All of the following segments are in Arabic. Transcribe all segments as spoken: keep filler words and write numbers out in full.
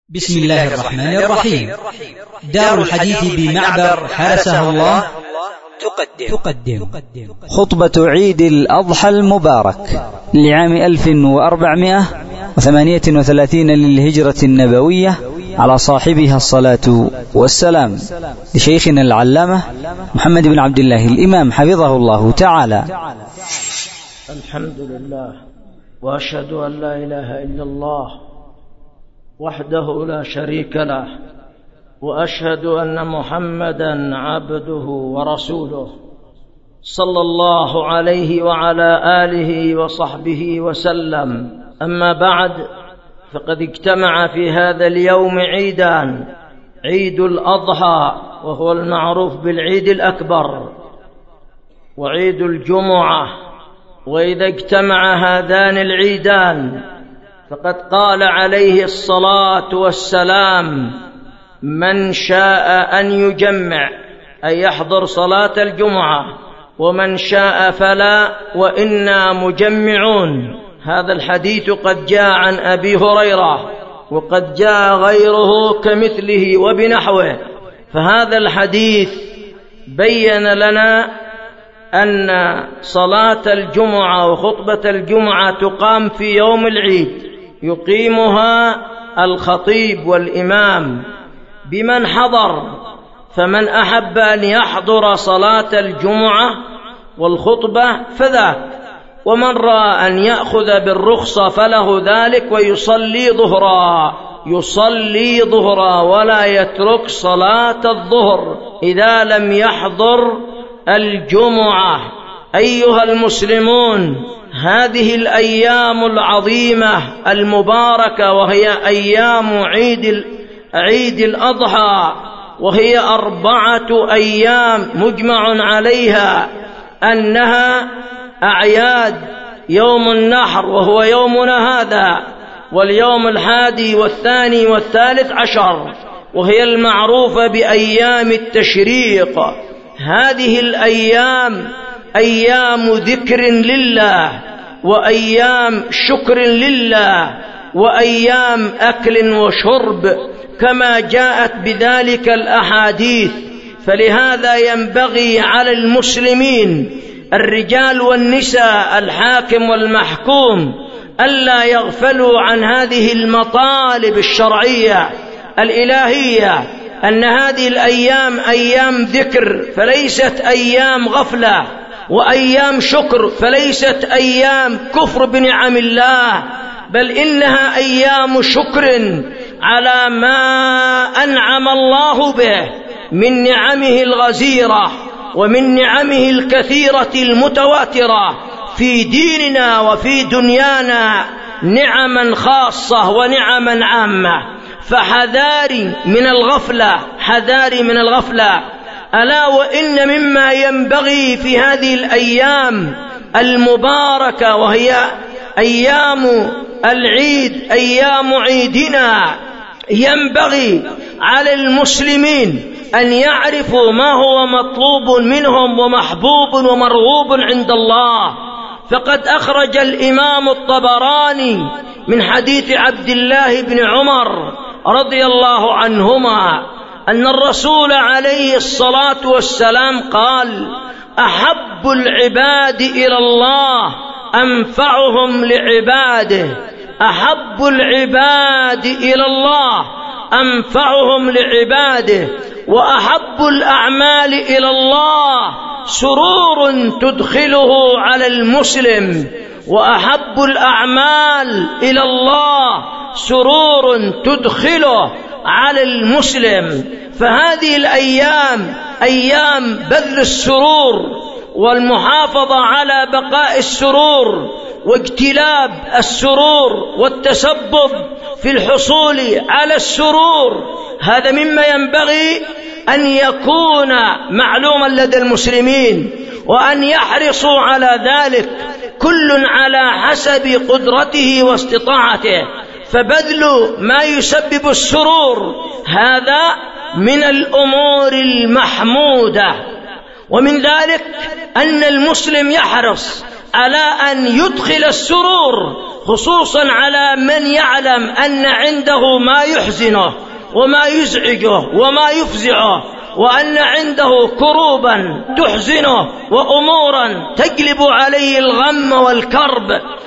بسم الله الرحمن الرحيم. دار الحديث بمعبر حرسه الله تقدم, تقدم خطبة عيد الأضحى المبارك لعام ألف وأربعمائة وثمانية وثلاثين للهجرة النبوية على صاحبها الصلاة والسلام، لشيخنا العلامة محمد بن عبد الله الإمام حفظه الله تعالى. الحمد لله، وأشهد أن لا إله إلا الله وحده لا شريك له، وأشهد أن محمدًا عبده ورسوله، صلى الله عليه وعلى آله وصحبه وسلم. أما بعد، فقد اجتمع في هذا اليوم عيدان: عيد الأضحى وهو المعروف بالعيد الأكبر، وعيد الجمعة. وإذا اجتمع هذان العيدان فقد قال عليه الصلاة والسلام: من شاء أن يجمع أي يحضر صلاة الجمعة، ومن شاء فلا وإنا مجمعون. هذا الحديث قد جاء عن أبي هريرة، وقد جاء غيره كمثله وبنحوه. فهذا الحديث بين لنا أن صلاة الجمعة وخطبة الجمعة تقام في يوم العيد، يقيمها الخطيب والإمام بمن حضر. فمن أحب أن يحضر صلاة الجمعة والخطبة فذاك، ومن رأى أن يأخذ بالرخصة فله ذلك ويصلي ظهرا يصلي ظهرا ولا يترك صلاة الظهر إذا لم يحضر الجمعة. أيها المسلمون، هذه الأيام العظيمة المباركة، وهي أيام عيد عيد الأضحى، وهي أربعة أيام مجمع عليها أنها أعياد: يوم النحر وهو يومنا هذا، واليوم الحادي والثاني والثالث عشر، وهي المعروفة بأيام التشريق. هذه الأيام أيام ذكر لله، وأيام شكر لله، وأيام أكل وشرب كما جاءت بذلك الأحاديث. فلهذا ينبغي على المسلمين الرجال والنساء، الحاكم والمحكوم، ألا يغفلوا عن هذه المطالب الشرعية الإلهية، أن هذه الأيام أيام ذكر فليست أيام غفلة، وأيام شكر فليست أيام كفر بنعم الله، بل إنها أيام شكر على ما أنعم الله به من نعمه الغزيرة ومن نعمه الكثيرة المتواترة في ديننا وفي دنيانا، نعما خاصة ونعما عامة. فحذاري من الغفلة، حذاري من الغفلة. ألا وإن مما ينبغي في هذه الأيام المباركة، وهي أيام العيد، أيام عيدنا، ينبغي على المسلمين أن يعرفوا ما هو مطلوب منهم ومحبوب ومرغوب عند الله. فقد أخرج الإمام الطبراني من حديث عبد الله بن عمر رضي الله عنهما أن الرسول عليه الصلاة والسلام قال: أحب العباد إلى الله أنفعهم لعباده، أحب العباد إلى الله أنفعهم لعباده، وأحب الأعمال إلى الله سرور تدخله على المسلم، وأحب الأعمال إلى الله سرور تدخله على المسلم. فهذه الأيام أيام بذل السرور والمحافظة على بقاء السرور واجتلاب السرور والتسبب في الحصول على السرور. هذا مما ينبغي أن يكون معلوما لدى المسلمين، وأن يحرصوا على ذلك كل على حسب قدرته واستطاعته. فبذل ما يسبب السرور هذا من الأمور المحمودة. ومن ذلك أن المسلم يحرص على أن يدخل السرور خصوصا على من يعلم أن عنده ما يحزنه وما يزعجه وما يفزعه، وأن عنده كروبا تحزنه وأمورا تجلب عليه الغم والكرب،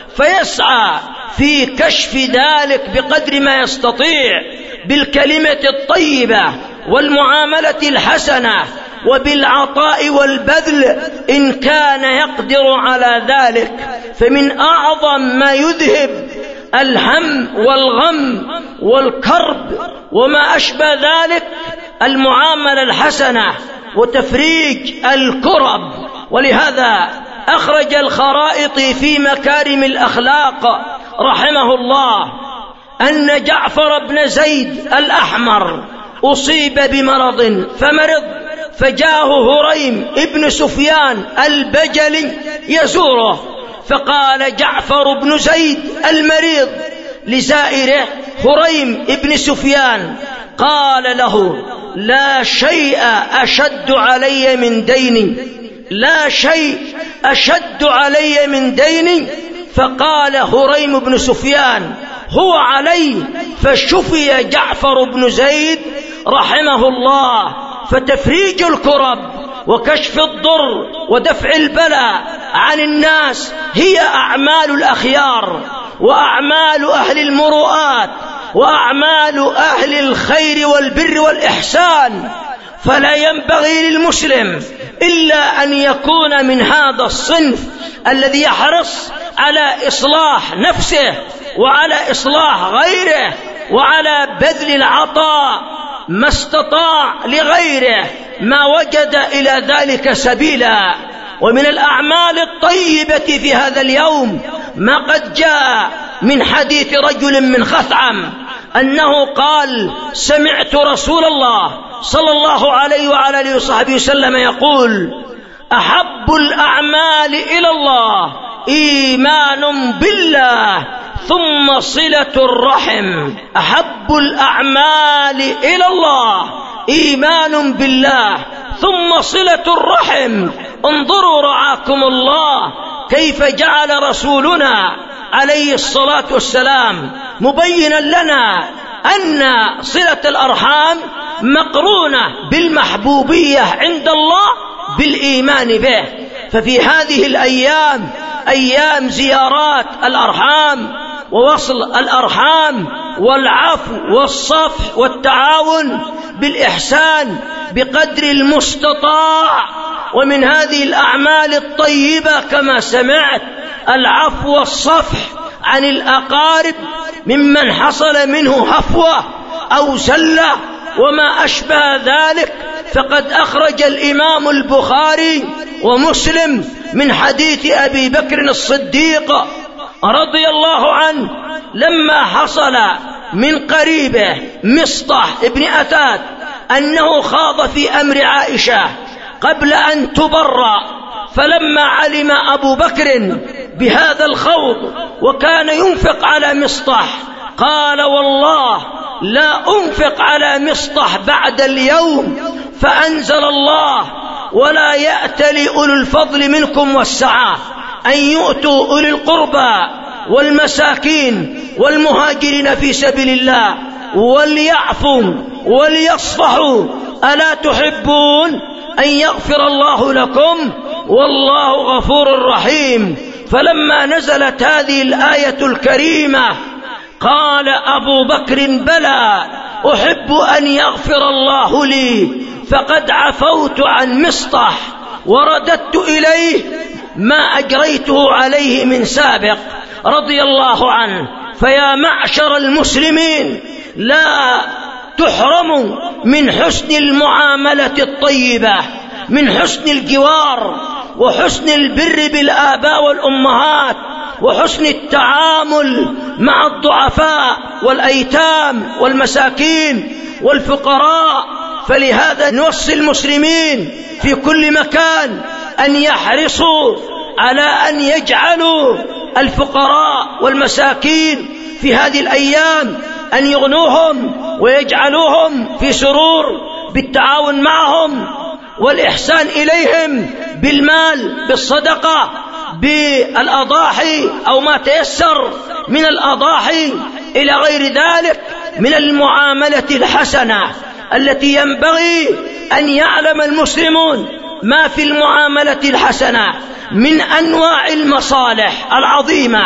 فيسعى في كشف ذلك بقدر ما يستطيع بالكلمة الطيبة والمعاملة الحسنة وبالعطاء والبذل إن كان يقدر على ذلك. فمن أعظم ما يذهب الهم والغم والكرب وما أشبه ذلك المعاملة الحسنة وتفريج الكرب. ولهذا أخرج الخرائطي في مكارم الأخلاق رحمه الله أن جعفر بن زيد الأحمر أصيب بمرض فمرض، فجاءه هريم ابن سفيان البجلي يزوره، فقال جعفر بن زيد المريض لزائره هريم ابن سفيان، قال له: لا شيء أشد علي من ديني، لا شيء أشد علي من ديني. فقال هريم بن سفيان: هو علي. فشفي جعفر بن زيد رحمه الله. فتفريج الكرب وكشف الضر ودفع البلاء عن الناس هي أعمال الأخيار وأعمال أهل المروءات وأعمال أهل الخير والبر والإحسان. فلا ينبغي للمسلم إلا أن يكون من هذا الصنف الذي يحرص على إصلاح نفسه وعلى إصلاح غيره وعلى بذل العطاء ما استطاع لغيره ما وجد إلى ذلك سبيلا. ومن الأعمال الطيبة في هذا اليوم ما قد جاء من حديث رجل من خثعم أنه قال: سمعت رسول الله صلى الله عليه وعلى آله وصحبه وسلم يقول: أحب الأعمال إلى الله إيمان بالله ثم صلة الرحم. أحب الأعمال إلى الله إيمان بالله ثم صلة الرحم. انظروا رعاكم الله كيف جعل رسولنا عليه الصلاة والسلام مبينا لنا أن صلة الأرحام مقرونة بالمحبوبية عند الله بالإيمان به. ففي هذه الأيام أيام زيارات الأرحام ووصل الأرحام والعفو والصفح والتعاون بالإحسان بقدر المستطاع. ومن هذه الأعمال الطيبة كما سمعت العفو والصفح عن الأقارب ممن حصل منه هفوة أو زلة وما أشبه ذلك. فقد أخرج الإمام البخاري ومسلم من حديث أبي بكر الصديق رضي الله عنه لما حصل من قريبه مصطح ابن أثاث أنه خاض في أمر عائشة قبل أن تبرأ، فلما علم أبو بكر بهذا الخوض وكان ينفق على مصطح قال: والله لا أنفق على مصطح بعد اليوم. فأنزل الله: ولا يأتل أولو الفضل منكم والسعة أن يؤتوا أولي القربى والمساكين والمهاجرين في سبيل الله وليعفوا وليصفحوا ألا تحبون أن يغفر الله لكم والله غفور رحيم. فلما نزلت هذه الآية الكريمة قال أبو بكر: بلى، أحب أن يغفر الله لي، فقد عفوت عن مصطح ورددت إليه ما أجريته عليه من سابق رضي الله عنه. فيا معشر المسلمين، لا تحرموا من حسن المعاملة الطيبة، من حسن الجوار وحسن البر بالآباء والأمهات وحسن التعامل مع الضعفاء والأيتام والمساكين والفقراء. فلهذا نوصي المسلمين في كل مكان أن يحرصوا على أن يجعلوا الفقراء والمساكين في هذه الأيام أن يغنوهم ويجعلوهم في سرور بالتعاون معهم والإحسان إليهم بالمال، بالصدقة، بالأضاحي أو ما تيسر من الأضاحي إلى غير ذلك من المعاملة الحسنة التي ينبغي أن يعلم المسلمون ما في المعاملة الحسنة من أنواع المصالح العظيمة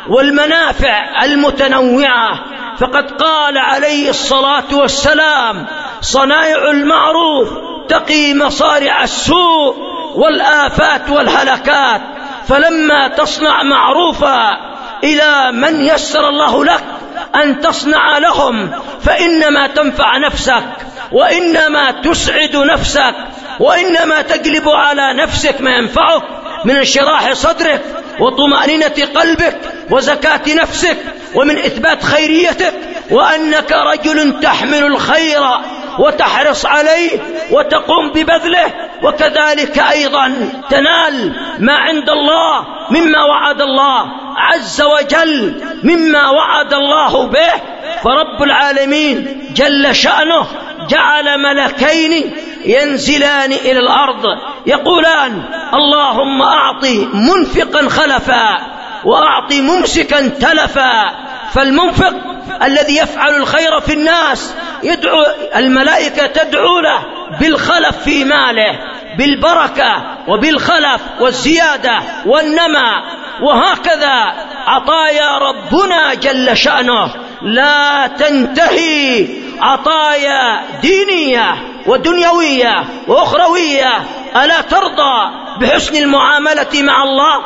والمنافع المتنوعة. فقد قال عليه الصلاة والسلام: صنائع المعروف تقي مصارع السوء والآفات والهلكات. فلما تصنع معروفا إلى من يسر الله لك أن تصنع لهم فإنما تنفع نفسك، وإنما تسعد نفسك، وإنما تقلب على نفسك ما ينفعك من انشراح صدرك وطمأنينة قلبك وزكاة نفسك ومن إثبات خيريتك، وأنك رجل تحمل الخير وتحرص عليه وتقوم ببذله، وكذلك أيضا تنال ما عند الله مما وعد الله عز وجل مما وعد الله به. فرب العالمين جل شأنه جعل ملكين ينزلان إلى الأرض يقولان: اللهم أعطي منفقا خلفا وأعطي ممسكا تلفا. فالمنفق الذي يفعل الخير في الناس يدعو الملائكة تدعو له بالخلف في ماله، بالبركة وبالخلف والزيادة والنمى. وهكذا عطايا ربنا جل شأنه لا تنتهي، عطايا دينية ودنيوية وأخروية. ألا ترضى بحسن المعاملة مع الله؟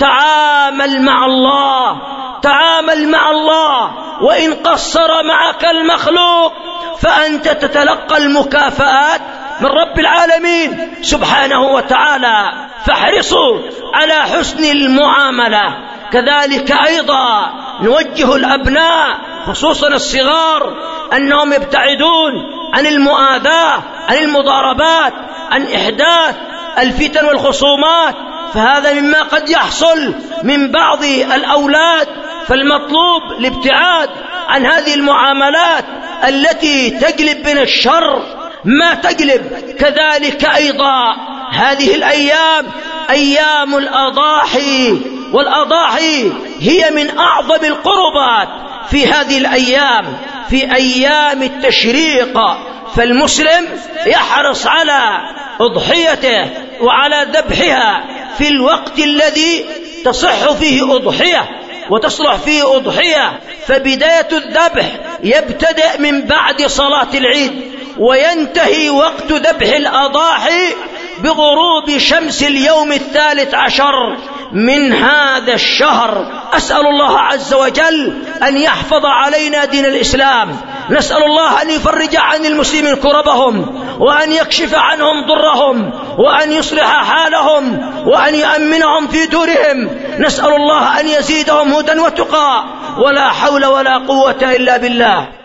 تعامل مع الله، تعامل مع الله، وإن قصر معك المخلوق فأنت تتلقى المكافآت من رب العالمين سبحانه وتعالى. فاحرصوا على حسن المعاملة. كذلك أيضا نوجه الأبناء خصوصا الصغار أنهم يبتعدون عن المؤاذاة، عن المضاربات، عن إحداث الفتن والخصومات، فهذا مما قد يحصل من بعض الأولاد. فالمطلوب الابتعاد عن هذه المعاملات التي تجلب من الشر ما تجلب. كذلك أيضا هذه الأيام أيام الأضاحي، والأضاحي هي من أعظم القربات في هذه الأيام، في أيام التشريق. فالمسلم يحرص على أضحيته وعلى ذبحها في الوقت الذي تصح فيه أضحية وتصلح فيه أضحية. فبداية الذبح يبتدأ من بعد صلاة العيد، وينتهي وقت ذبح الأضاحي بغروب شمس اليوم الثالث عشر من هذا الشهر. أسأل الله عز وجل أن يحفظ علينا دين الإسلام، نسأل الله أن يفرج عن المسلمين كربهم، وأن يكشف عنهم ضرهم، وأن يصلح حالهم، وأن يأمنهم في دورهم. نسأل الله أن يزيدهم هدى وتقى، ولا حول ولا قوة إلا بالله.